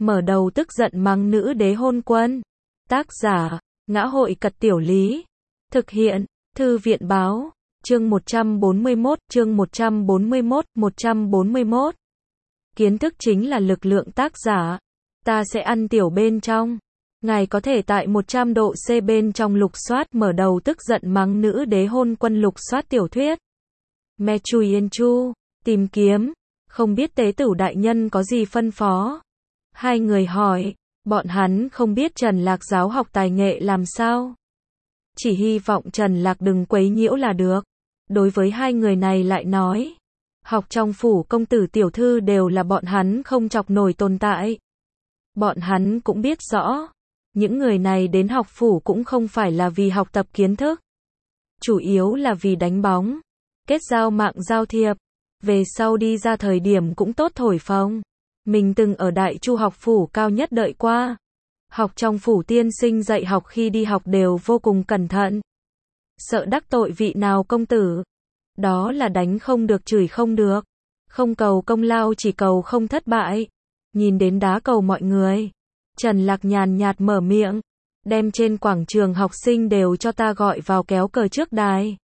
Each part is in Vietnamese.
mở đầu tức giận mắng nữ đế hôn quân. Tác giả, Ngã hội Cật Tiểu Lý. Thực hiện, Thư viện báo. Chương 141, chương 141. Kiến thức chính là lực lượng tác giả. Ta sẽ ăn tiểu bên trong. Ngài có thể tại 100 độ C bên trong lục soát mở đầu tức giận mắng nữ đế hôn quân lục soát tiểu thuyết. Me Chui Yên Chu, tìm kiếm, không biết tế tử đại nhân có gì phân phó. Hai người hỏi, bọn hắn không biết Trần Lạc giáo học tài nghệ làm sao. Chỉ hy vọng Trần Lạc đừng quấy nhiễu là được. Đối với hai người này lại nói, học trong phủ công tử tiểu thư đều là bọn hắn không chọc nổi tồn tại. Bọn hắn cũng biết rõ, những người này đến học phủ cũng không phải là vì học tập kiến thức. Chủ yếu là vì đánh bóng, kết giao mạng giao thiệp, về sau đi ra thời điểm cũng tốt thổi phồng. Mình từng ở Đại Chu học phủ cao nhất đợi qua. Học trong phủ tiên sinh dạy học khi đi học đều vô cùng cẩn thận. Sợ đắc tội vị nào công tử. Đó là đánh không được chửi không được. Không cầu công lao chỉ cầu không thất bại. Nhìn đến đá cầu mọi người. Trần Lạc nhàn nhạt mở miệng. Đem trên quảng trường học sinh đều cho ta gọi vào kéo cờ trước đài.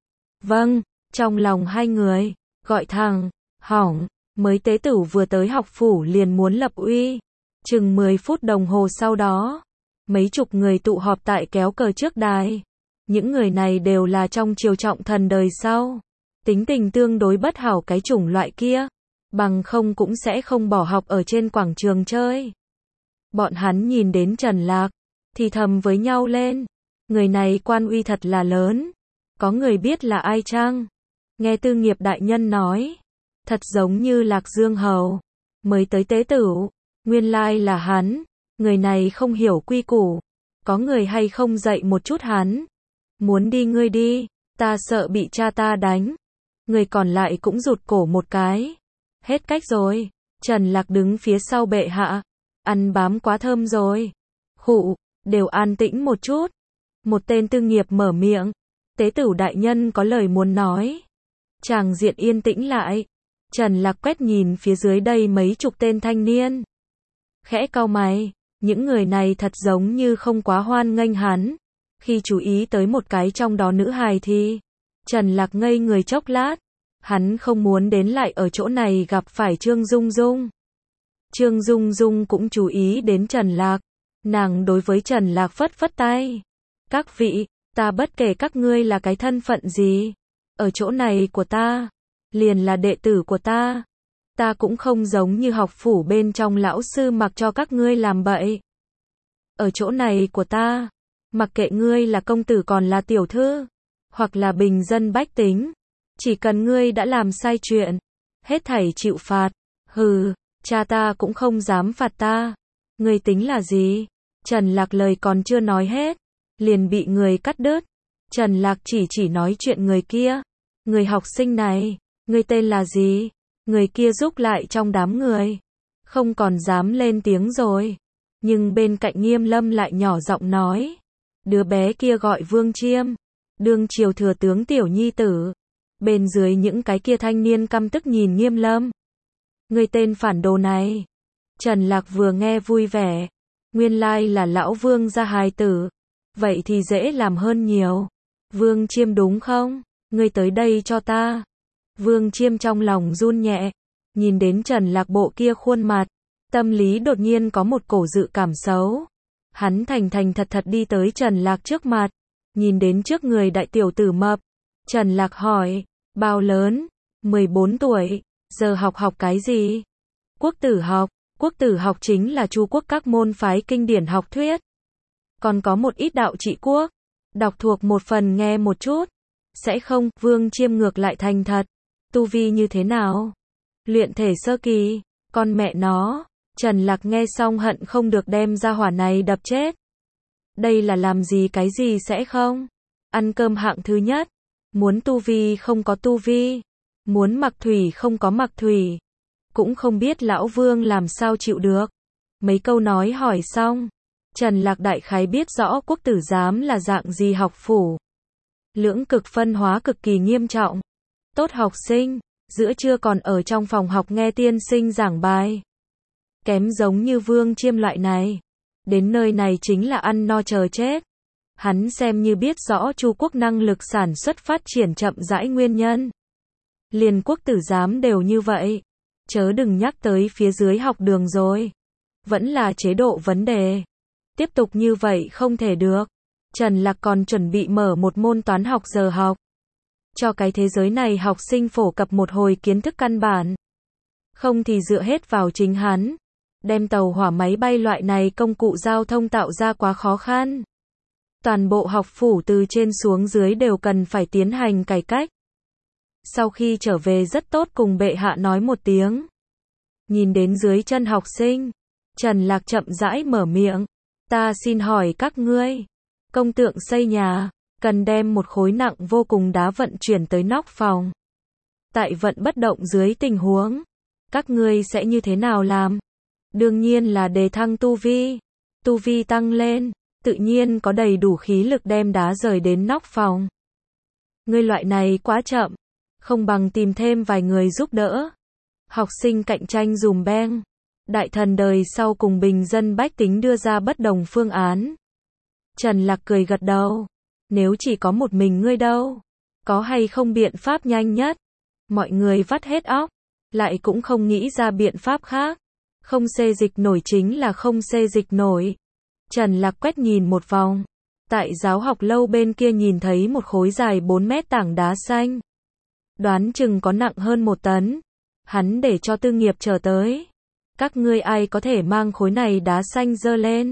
Vâng, trong lòng hai người, gọi thẳng, hỏng. Mới tế tử vừa tới học phủ liền muốn lập uy. Chừng 10 phút đồng hồ sau đó, mấy chục người tụ họp tại kéo cờ trước đài. Những người này đều là trong triều trọng thần đời sau. Tính tình tương đối bất hảo cái chủng loại kia. Bằng không cũng sẽ không bỏ học ở trên quảng trường chơi. Bọn hắn nhìn đến Trần Lạc, thì thầm với nhau lên. Người này quan uy thật là lớn. Có người biết là ai chăng? Nghe Tư Nghiệp đại nhân nói. Thật giống như Lạc Dương Hầu. Mới tới tế tử. Nguyên lai là hắn. Người này không hiểu quy củ. Có người hay không dạy một chút hắn. Muốn đi ngươi đi. Ta sợ bị cha ta đánh. Người còn lại cũng rụt cổ một cái. Hết cách rồi. Trần Lạc đứng phía sau bệ hạ. Ăn bám quá thơm rồi. Khụ. Đều an tĩnh một chút. Một tên Tư Nghiệp mở miệng. Tế tử đại nhân có lời muốn nói. Tràng diện yên tĩnh lại. Trần Lạc quét nhìn phía dưới đây mấy chục tên thanh niên. Khẽ cau mày, những người này thật giống như không quá hoan nghênh hắn. Khi chú ý tới một cái trong đó nữ hài thì, Trần Lạc ngây người chốc lát. Hắn không muốn đến lại ở chỗ này gặp phải Trương Dung Dung. Trương Dung Dung cũng chú ý đến Trần Lạc. Nàng đối với Trần Lạc phất phất tay. Các vị, ta bất kể các ngươi là cái thân phận gì. Ở chỗ này của ta. Liền là đệ tử của ta. Ta cũng không giống như học phủ bên trong lão sư mặc cho các ngươi làm bậy. Ở chỗ này của ta, mặc kệ ngươi là công tử còn là tiểu thư, hoặc là bình dân bách tính, chỉ cần ngươi đã làm sai chuyện, hết thảy chịu phạt. Hừ, cha ta cũng không dám phạt ta. Ngươi tính là gì? Trần Lạc lời còn chưa nói hết, liền bị người cắt đứt. Trần Lạc chỉ nói chuyện người kia. Người học sinh này. Ngươi tên là gì? Người kia rúc lại trong đám người. Không còn dám lên tiếng rồi. Nhưng bên cạnh Nghiêm Lâm lại nhỏ giọng nói. Đứa bé kia gọi Vương Chiêm. Đương triều thừa tướng tiểu nhi tử. Bên dưới những cái kia thanh niên căm tức nhìn Nghiêm Lâm. Ngươi tên phản đồ này. Trần Lạc vừa nghe vui vẻ. Nguyên lai là lão Vương gia hài tử. Vậy thì dễ làm hơn nhiều. Vương Chiêm đúng không? Ngươi tới đây cho ta. Vương Chiêm trong lòng run nhẹ, nhìn đến Trần Lạc bộ kia khuôn mặt, tâm lý đột nhiên có một cổ dự cảm xấu. Hắn thành thật đi tới Trần Lạc trước mặt, nhìn đến trước người đại tiểu tử mập. Trần Lạc hỏi, bao lớn? 14 tuổi, giờ học cái gì? Quốc tử học chính là Chu quốc các môn phái kinh điển học thuyết. Còn có một ít đạo trị quốc, đọc thuộc một phần nghe một chút. Sẽ không, Vương Chiêm ngược lại thành thật. Tu vi như thế nào? Luyện thể sơ kỳ, con mẹ nó. Trần Lạc nghe xong hận không được đem ra hỏa này đập chết. Đây là làm gì cái gì sẽ không? Ăn cơm hạng thứ nhất. Muốn tu vi không có tu vi. Muốn mặc thủy không có mặc thủy. Cũng không biết lão Vương làm sao chịu được. Mấy câu nói hỏi xong. Trần Lạc đại khái biết rõ quốc tử giám là dạng gì học phủ. Lưỡng cực phân hóa cực kỳ nghiêm trọng. Tốt học sinh, giữa trưa còn ở trong phòng học nghe tiên sinh giảng bài. kém giống như Vương Chiêm loại này. Đến nơi này chính là ăn no chờ chết. Hắn xem như biết rõ Chu quốc năng lực sản xuất phát triển chậm rãi nguyên nhân. Liền quốc tử giám đều như vậy. Chớ đừng nhắc tới phía dưới học đường rồi. Vẫn là chế độ vấn đề. Tiếp tục như vậy không thể được. Trần Lạc còn chuẩn bị mở một môn toán học giờ học. Cho cái thế giới này học sinh phổ cập một hồi kiến thức căn bản. Không thì dựa hết vào chính hắn. Đem tàu hỏa máy bay loại này công cụ giao thông tạo ra quá khó khăn. Toàn bộ học phủ từ trên xuống dưới đều cần phải tiến hành cải cách. Sau khi trở về rất tốt cùng bệ hạ nói một tiếng. Nhìn đến dưới chân học sinh, Trần Lạc chậm rãi mở miệng. Ta xin hỏi các ngươi, công tượng xây nhà, cần đem một khối nặng vô cùng đá vận chuyển tới nóc phòng. Tại vận bất động dưới tình huống, các ngươi sẽ như thế nào làm? Đương nhiên là đề thăng tu vi. Tu vi tăng lên, tự nhiên có đầy đủ khí lực đem đá rời đến nóc phòng. Ngươi loại này quá chậm, không bằng tìm thêm vài người giúp đỡ. Học sinh cạnh tranh dùm beng. Đại thần đời sau cùng bình dân bách tính đưa ra bất đồng phương án. Trần Lạc cười gật đầu. Nếu chỉ có một mình ngươi đâu, có hay không biện pháp nhanh nhất? Mọi người vắt hết óc, lại cũng không nghĩ ra biện pháp khác. Không xê dịch nổi chính là không xê dịch nổi. Trần Lạc quét nhìn một vòng. Tại giáo học lâu bên kia nhìn thấy một khối dài 4 mét tảng đá xanh. Đoán chừng có nặng hơn 1 tấn. Hắn để cho Tư Nghiệp chờ tới. Các ngươi ai có thể mang khối này đá xanh dơ lên?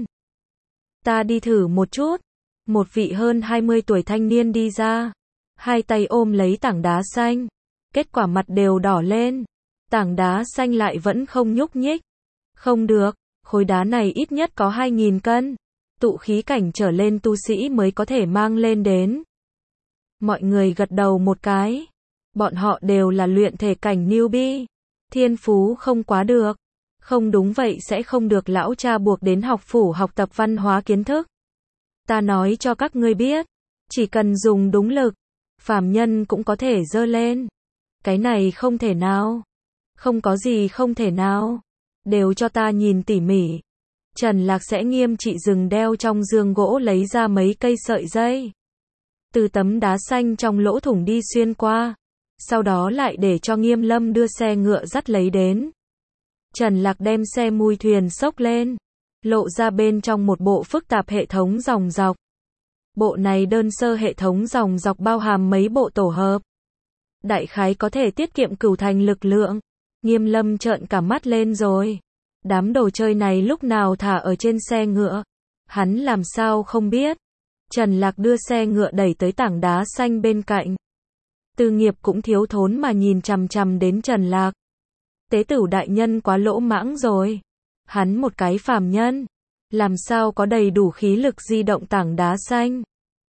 Ta đi thử một chút. Một vị hơn 20 tuổi thanh niên đi ra. Hai tay ôm lấy tảng đá xanh. Kết quả mặt đều đỏ lên. Tảng đá xanh lại vẫn không nhúc nhích. Không được, khối đá này ít nhất có 2.000 cân. Tụ khí cảnh trở lên tu sĩ mới có thể mang lên đến. Mọi người gật đầu một cái. Bọn họ đều là luyện thể cảnh newbie. Thiên phú không quá được. Không đúng vậy sẽ không được lão cha buộc đến học phủ học tập văn hóa kiến thức. Ta nói cho các ngươi biết, chỉ cần dùng đúng lực, phàm nhân cũng có thể dơ lên. Cái này không thể nào. Không có gì không thể nào. Đều cho ta nhìn tỉ mỉ. Trần Lạc sẽ nghiêm trị dừng đeo trong giường gỗ lấy ra mấy cây sợi dây. Từ tấm đá xanh trong lỗ thủng đi xuyên qua. Sau đó lại để cho Nghiêm Lâm đưa xe ngựa dắt lấy đến. Trần Lạc đem xe mui thuyền xốc lên. Lộ ra bên trong một bộ phức tạp hệ thống dòng dọc. Bộ này đơn sơ hệ thống dòng dọc bao hàm mấy bộ tổ hợp. Đại khái có thể tiết kiệm cửu thành lực lượng. Nghiêm Lâm trợn cả mắt lên rồi. Đám đồ chơi này lúc nào thả ở trên xe ngựa. Hắn làm sao không biết. Trần Lạc đưa xe ngựa đẩy tới tảng đá xanh bên cạnh. Tư Nghiệp cũng thiếu thốn mà nhìn chằm chằm đến Trần Lạc. Tế tửu đại nhân quá lỗ mãng rồi. Hắn một cái phàm nhân. Làm sao có đầy đủ khí lực di động tảng đá xanh.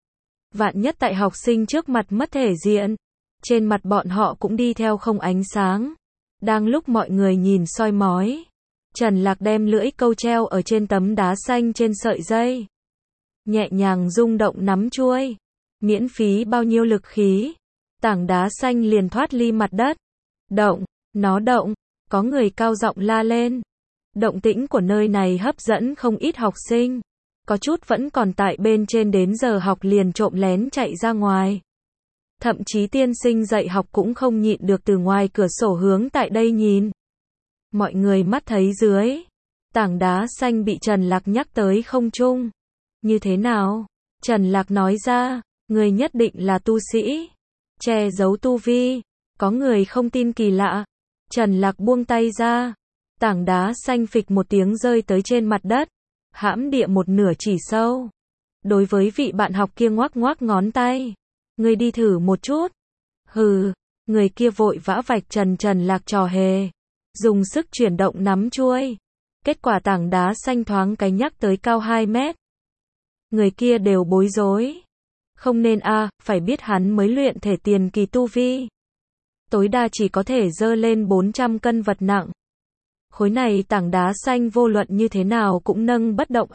Vạn nhất tại học sinh trước mặt mất thể diện. Trên mặt bọn họ cũng đi theo không ánh sáng. Đang lúc mọi người nhìn soi mói. Trần Lạc đem lưỡi câu treo ở trên tấm đá xanh trên sợi dây. Nhẹ nhàng rung động nắm chuôi. Miễn phí bao nhiêu lực khí. Tảng đá xanh liền thoát ly mặt đất. Động, nó động. Có người cao giọng la lên. Động tĩnh của nơi này hấp dẫn không ít học sinh. Có chút vẫn còn tại bên trên đến giờ học liền trộm lén chạy ra ngoài. Thậm chí tiên sinh dạy học cũng không nhịn được từ ngoài cửa sổ hướng tại đây nhìn. Mọi người mắt thấy dưới. Tảng đá xanh bị Trần Lạc nhắc tới không trung. Như thế nào? Trần Lạc nói ra, người nhất định là tu sĩ. Che giấu tu vi. Có người không tin kỳ lạ. Trần Lạc buông tay ra. Tảng đá xanh phịch một tiếng rơi tới trên mặt đất. Hãm địa một nửa chỉ sâu. Đối với vị bạn học kia ngoắc ngoắc ngón tay. Người đi thử một chút. Hừ, người kia vội vã vạch Trần Lạc trò hề. Dùng sức chuyển động nắm chuôi. Kết quả tảng đá xanh thoáng cái nhắc tới cao 2 mét. Người kia đều bối rối. Không nên phải biết hắn mới luyện thể tiền kỳ tu vi. Tối đa chỉ có thể dơ lên 400 cân vật nặng. Khối này tảng đá xanh vô luận như thế nào cũng nâng bất động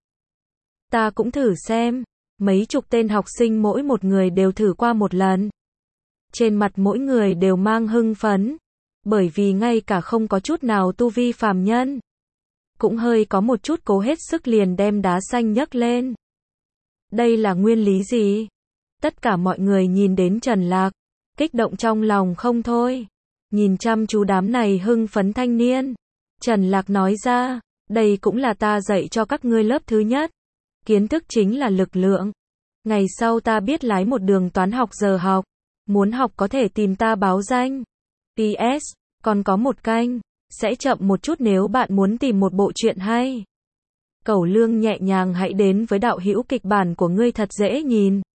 Ta cũng thử xem. Mấy chục tên học sinh mỗi một người đều thử qua một lần. Trên mặt mỗi người đều mang hưng phấn. Bởi vì ngay cả không có chút nào tu vi phàm nhân. cũng hơi có một chút cố hết sức liền đem đá xanh nhấc lên. Đây là nguyên lý gì? Tất cả mọi người nhìn đến Trần Lạc, kích động trong lòng không thôi. Nhìn chăm chú đám này hưng phấn thanh niên. Trần Lạc nói ra, đây cũng là ta dạy cho các ngươi lớp thứ nhất. Kiến thức chính là lực lượng. Ngày sau ta biết lái một đường toán học giờ học. Muốn học có thể tìm ta báo danh. PS, còn có một canh. Sẽ chậm một chút nếu bạn muốn tìm một bộ truyện hay. Cẩu Lương nhẹ nhàng hãy đến với đạo hữu kịch bản của ngươi thật dễ nhìn.